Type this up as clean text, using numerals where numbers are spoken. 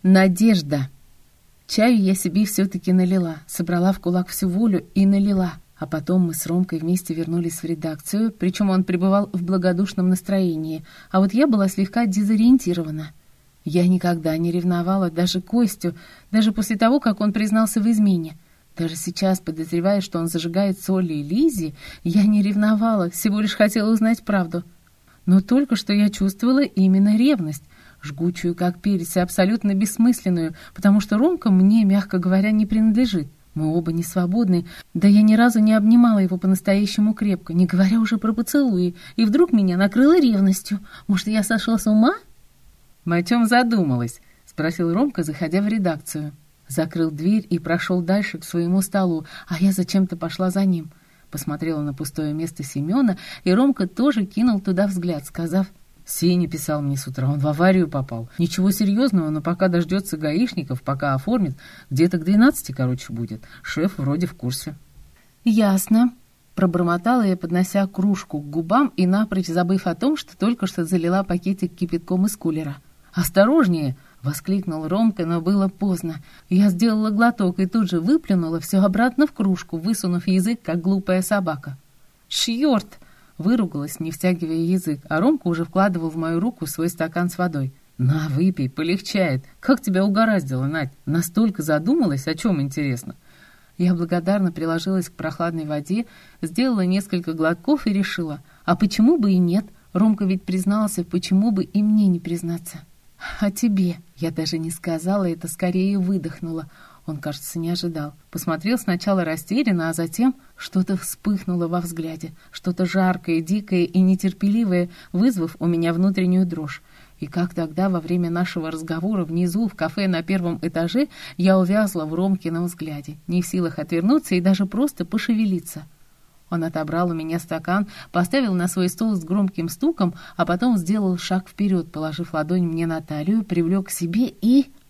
Надежда. Чаю я себе все-таки налила, собрала в кулак всю волю и налила. А потом мы с Ромкой вместе вернулись в редакцию, причем он пребывал в благодушном настроении, а вот я была слегка дезориентирована. Я никогда не ревновала даже Костю, даже после того, как он признался в измене. Даже сейчас, подозревая, что он зажигает с Олей и Лизе, я не ревновала, всего лишь хотела узнать правду. Но только что я чувствовала именно ревность, жгучую как перец и абсолютно бессмысленную, потому что Ромка мне, мягко говоря, не принадлежит. Мы оба не свободны, да я ни разу не обнимала его по-настоящему крепко, не говоря уже про поцелуи, и вдруг меня накрыло ревностью. Может, я сошла с ума? «О чем задумалась?» — спросил Ромка, заходя в редакцию. Закрыл дверь и прошел дальше к своему столу, а я зачем-то пошла за ним. Посмотрела на пустое место Семена, и Ромка тоже кинул туда взгляд, сказав: «Сеня писал мне с утра, он в аварию попал. Ничего серьезного, но пока дождется гаишников, пока оформит, где-то к 12, будет. Шеф вроде в курсе». «Ясно», — пробормотала я, поднося кружку к губам и напрочь забыв о том, что только что залила пакетик кипятком из кулера. «Осторожнее!» — воскликнул Ромка, но было поздно. Я сделала глоток и тут же выплюнула все обратно в кружку, высунув язык, как глупая собака. «Шьёрт!» — выругалась, не втягивая язык, а Ромка уже вкладывал в мою руку свой стакан с водой. «На, выпей, полегчает. Как тебя угораздило, Надь? Настолько задумалась, о чем интересно?» Я благодарно приложилась к прохладной воде, сделала несколько глотков и решила: а почему бы и нет? Ромка ведь признался, почему бы и мне не признаться? «А тебе?» Я даже не сказала это, скорее выдохнула. Он, кажется, не ожидал. Посмотрел сначала растерянно, а затем что-то вспыхнуло во взгляде. Что-то жаркое, дикое и нетерпеливое, вызвав у меня внутреннюю дрожь. И как тогда, во время нашего разговора внизу, в кафе на первом этаже, я увязла в Ромкином взгляде, не в силах отвернуться и даже просто пошевелиться. Он отобрал у меня стакан, поставил на свой стол с громким стуком, а потом сделал шаг вперед, положив ладонь мне на талию, привлек к себе и